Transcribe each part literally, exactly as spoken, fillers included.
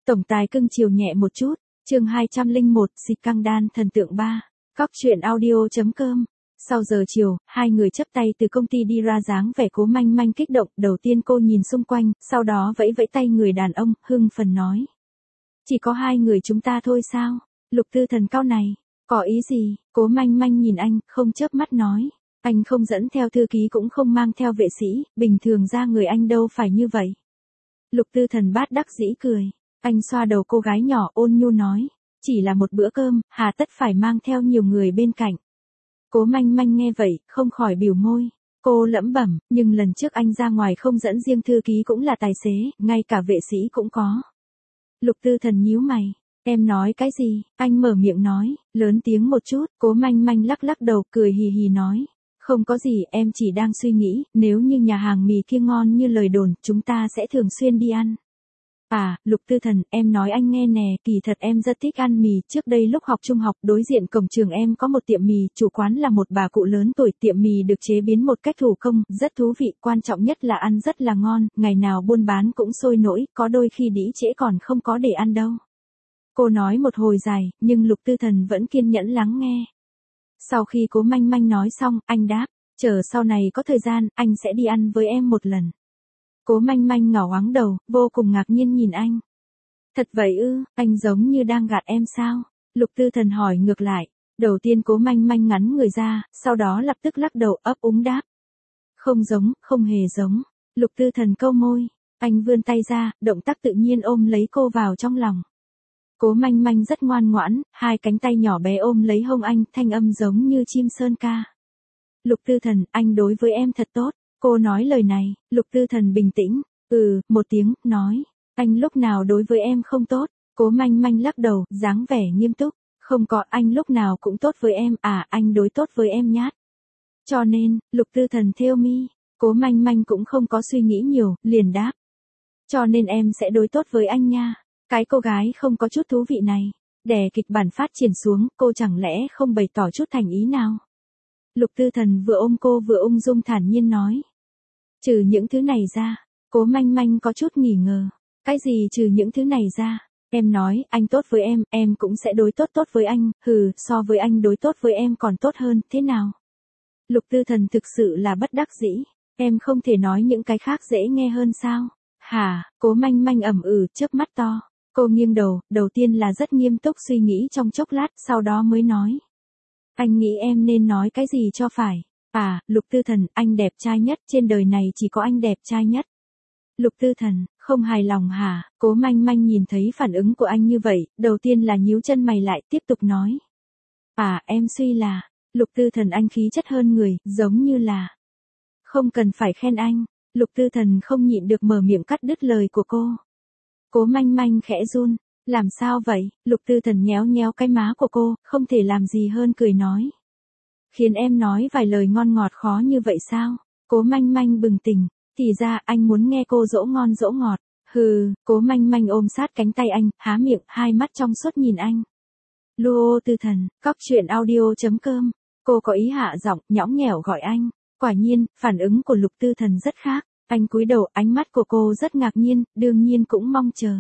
Tổng tài cưng chiều nhẹ một chút, chương hai trăm lẻ một, xịt căng đan thần tượng ba. Cóc truyện audio chấm com. Sau giờ chiều, hai người chấp tay từ công ty đi ra dáng vẻ Cố Manh Manh kích động, đầu tiên cô nhìn xung quanh, sau đó vẫy vẫy tay người đàn ông, hưng phấn nói. Chỉ có hai người chúng ta thôi sao? Lục Tư Thần cau này, có ý gì? Cố Manh Manh nhìn anh, không chớp mắt nói. Anh không dẫn theo thư ký cũng không mang theo vệ sĩ, bình thường ra người anh đâu phải như vậy. Lục Tư Thần bát đắc dĩ cười. Anh xoa đầu cô gái nhỏ ôn nhu nói. Chỉ là một bữa cơm, hà tất phải mang theo nhiều người bên cạnh. Cố Manh Manh nghe vậy, không khỏi bĩu môi. Cô lẩm bẩm, nhưng lần trước anh ra ngoài không dẫn riêng thư ký cũng là tài xế, ngay cả vệ sĩ cũng có. Lục Tư Thần nhíu mày. Em nói cái gì? Anh mở miệng nói, lớn tiếng một chút. Cố Manh Manh lắc lắc đầu, cười hì hì nói. Không có gì, em chỉ đang suy nghĩ, nếu như nhà hàng mì kia ngon như lời đồn, chúng ta sẽ thường xuyên đi ăn. À, Lục Tư Thần, em nói anh nghe nè, kỳ thật em rất thích ăn mì, trước đây lúc học trung học, đối diện cổng trường em có một tiệm mì, chủ quán là một bà cụ lớn tuổi, tiệm mì được chế biến một cách thủ công, rất thú vị, quan trọng nhất là ăn rất là ngon, ngày nào buôn bán cũng sôi nổi, có đôi khi đĩ trễ còn không có để ăn đâu. Cô nói một hồi dài, nhưng Lục Tư Thần vẫn kiên nhẫn lắng nghe. Sau khi Cố Manh Manh nói xong, anh đáp, chờ sau này có thời gian, anh sẽ đi ăn với em một lần. Cố Manh Manh ngẩng ngoáng đầu, vô cùng ngạc nhiên nhìn anh. Thật vậy ư, anh giống như đang gạt em sao? Lục Tư Thần hỏi ngược lại. Đầu tiên Cố Manh Manh ngắn người ra, sau đó lập tức lắc đầu ấp úng đáp. Không giống, không hề giống. Lục Tư Thần cau môi. Anh vươn tay ra, động tác tự nhiên ôm lấy cô vào trong lòng. Cố Manh Manh rất ngoan ngoãn, hai cánh tay nhỏ bé ôm lấy hông anh, thanh âm giống như chim sơn ca. Lục Tư Thần, anh đối với em thật tốt. Cô nói lời này, Lục Tư Thần bình tĩnh, ừ, một tiếng, nói, anh lúc nào đối với em không tốt, Cố Manh Manh lắc đầu, dáng vẻ nghiêm túc, không có, anh lúc nào cũng tốt với em, à, anh đối tốt với em nhát. Cho nên, Lục Tư Thần theo mi, Cố Manh Manh cũng không có suy nghĩ nhiều, liền đáp. Cho nên em sẽ đối tốt với anh nha, cái cô gái không có chút thú vị này, đè kịch bản phát triển xuống, cô chẳng lẽ không bày tỏ chút thành ý nào. Lục Tư Thần vừa ôm cô vừa ung dung thản nhiên nói. Trừ những thứ này ra, Cố Manh Manh có chút nghỉ ngờ. Cái gì trừ những thứ này ra? Em nói, anh tốt với em, em cũng sẽ đối tốt tốt với anh, hừ, so với anh đối tốt với em còn tốt hơn, thế nào? Lục Tư Thần thực sự là bất đắc dĩ, em không thể nói những cái khác dễ nghe hơn sao? Hả? Cố Manh Manh ẩm ừ, chớp mắt to. Cô nghiêng đầu, đầu tiên là rất nghiêm túc suy nghĩ trong chốc lát, sau đó mới nói. Anh nghĩ em nên nói cái gì cho phải. À, Lục Tư Thần, anh đẹp trai nhất, trên đời này chỉ có anh đẹp trai nhất. Lục Tư Thần, không hài lòng hả? Cố Manh Manh nhìn thấy phản ứng của anh như vậy, đầu tiên là nhíu chân mày lại, tiếp tục nói. À, em suy là, Lục Tư Thần anh khí chất hơn người, giống như là. Không cần phải khen anh, Lục Tư Thần không nhịn được mở miệng cắt đứt lời của cô. Cố Manh Manh khẽ run. Làm sao vậy? Lục Tư Thần nhéo nhéo cái má của cô, không thể làm gì hơn cười nói. Khiến em nói vài lời ngon ngọt khó như vậy sao? Cố Manh Manh bừng tỉnh, thì ra anh muốn nghe cô dỗ ngon dỗ ngọt. Hừ, Cố Manh Manh ôm sát cánh tay anh, há miệng, hai mắt trong suốt nhìn anh. Luo Tư Thần, cóc truyện audio chấm com. Cô có ý hạ giọng, nhõng nhẽo gọi anh. Quả nhiên, phản ứng của Lục Tư Thần rất khác. Anh cúi đầu, ánh mắt của cô rất ngạc nhiên, đương nhiên cũng mong chờ.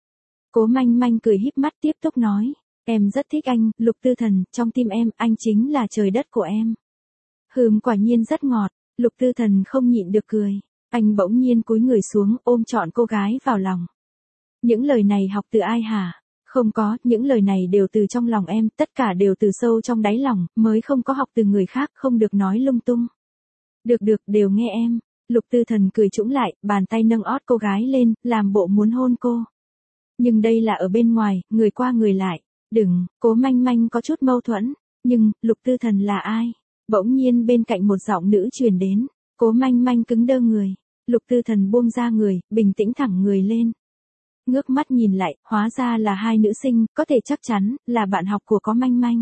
Cố Manh Manh cười híp mắt tiếp tục nói. Em rất thích anh, Lục Tư Thần, trong tim em, anh chính là trời đất của em. Hừm, quả nhiên rất ngọt. Lục Tư Thần không nhịn được cười. Anh bỗng nhiên cúi người xuống, ôm trọn cô gái vào lòng. Những lời này học từ ai hả? Không có, những lời này đều từ trong lòng em, tất cả đều từ sâu trong đáy lòng, mới không có học từ người khác, không được nói lung tung. Được được, đều nghe em. Lục Tư Thần cười trũng lại, bàn tay nâng ót cô gái lên, làm bộ muốn hôn cô. Nhưng đây là ở bên ngoài, người qua người lại. Đừng, Cố Manh Manh có chút mâu thuẫn. Nhưng, Lục Tư Thần là ai? Bỗng nhiên bên cạnh một giọng nữ truyền đến. Cố Manh Manh cứng đơ người. Lục Tư Thần buông ra người, bình tĩnh thẳng người lên. Ngước mắt nhìn lại, hóa ra là hai nữ sinh, có thể chắc chắn, là bạn học của Cố Manh Manh.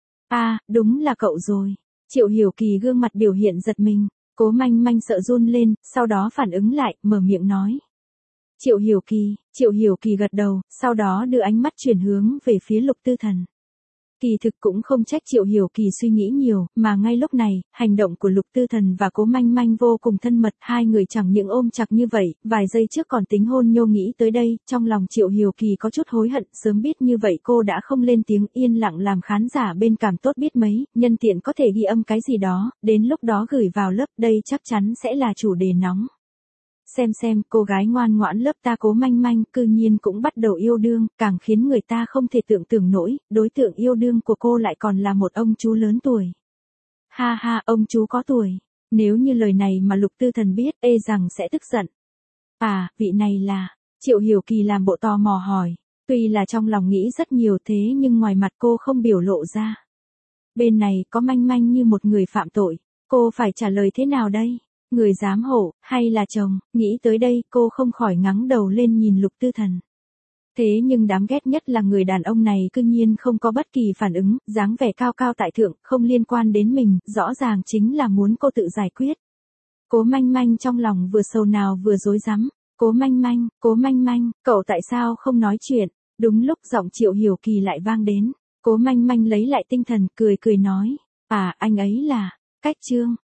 À, đúng là cậu rồi. Triệu Hiểu Kỳ gương mặt biểu hiện giật mình. Cố Manh Manh sợ run lên, sau đó phản ứng lại, mở miệng nói. Triệu Hiểu Kỳ, Triệu Hiểu Kỳ gật đầu, sau đó đưa ánh mắt chuyển hướng về phía Lục Tư Thần. Kỳ thực cũng không trách Triệu Hiểu Kỳ suy nghĩ nhiều, mà ngay lúc này, hành động của Lục Tư Thần và Cố Manh Manh vô cùng thân mật, hai người chẳng những ôm chặt như vậy, vài giây trước còn tính hôn nhô nghĩ tới đây, trong lòng Triệu Hiểu Kỳ có chút hối hận, sớm biết như vậy cô đã không lên tiếng yên lặng làm khán giả bên cảm tốt biết mấy, nhân tiện có thể ghi âm cái gì đó, đến lúc đó gửi vào lớp, đây chắc chắn sẽ là chủ đề nóng. Xem xem, cô gái ngoan ngoãn lớp ta Cố Manh Manh cư nhiên cũng bắt đầu yêu đương, càng khiến người ta không thể tưởng tượng nổi, đối tượng yêu đương của cô lại còn là một ông chú lớn tuổi. Ha ha, ông chú có tuổi. Nếu như lời này mà Lục Tư Thần biết, ê rằng sẽ tức giận. À, vị này là, Triệu Hiểu Kỳ làm bộ tò mò hỏi, tuy là trong lòng nghĩ rất nhiều thế nhưng ngoài mặt cô không biểu lộ ra. Bên này có Manh Manh như một người phạm tội, cô phải trả lời thế nào đây? Người giám hộ, hay là chồng, nghĩ tới đây cô không khỏi ngắng đầu lên nhìn Lục Tư Thần. Thế nhưng đáng ghét nhất là người đàn ông này cư nhiên không có bất kỳ phản ứng, dáng vẻ cao cao tại thượng, không liên quan đến mình, rõ ràng chính là muốn cô tự giải quyết. Cố Manh Manh trong lòng vừa sầu nào vừa rối rắm, Cố Manh Manh, Cố Manh Manh, cậu tại sao không nói chuyện? Đúng lúc giọng Triệu Hiểu Kỳ lại vang đến, Cố Manh Manh lấy lại tinh thần, cười cười nói, à anh ấy là, Cách Trương.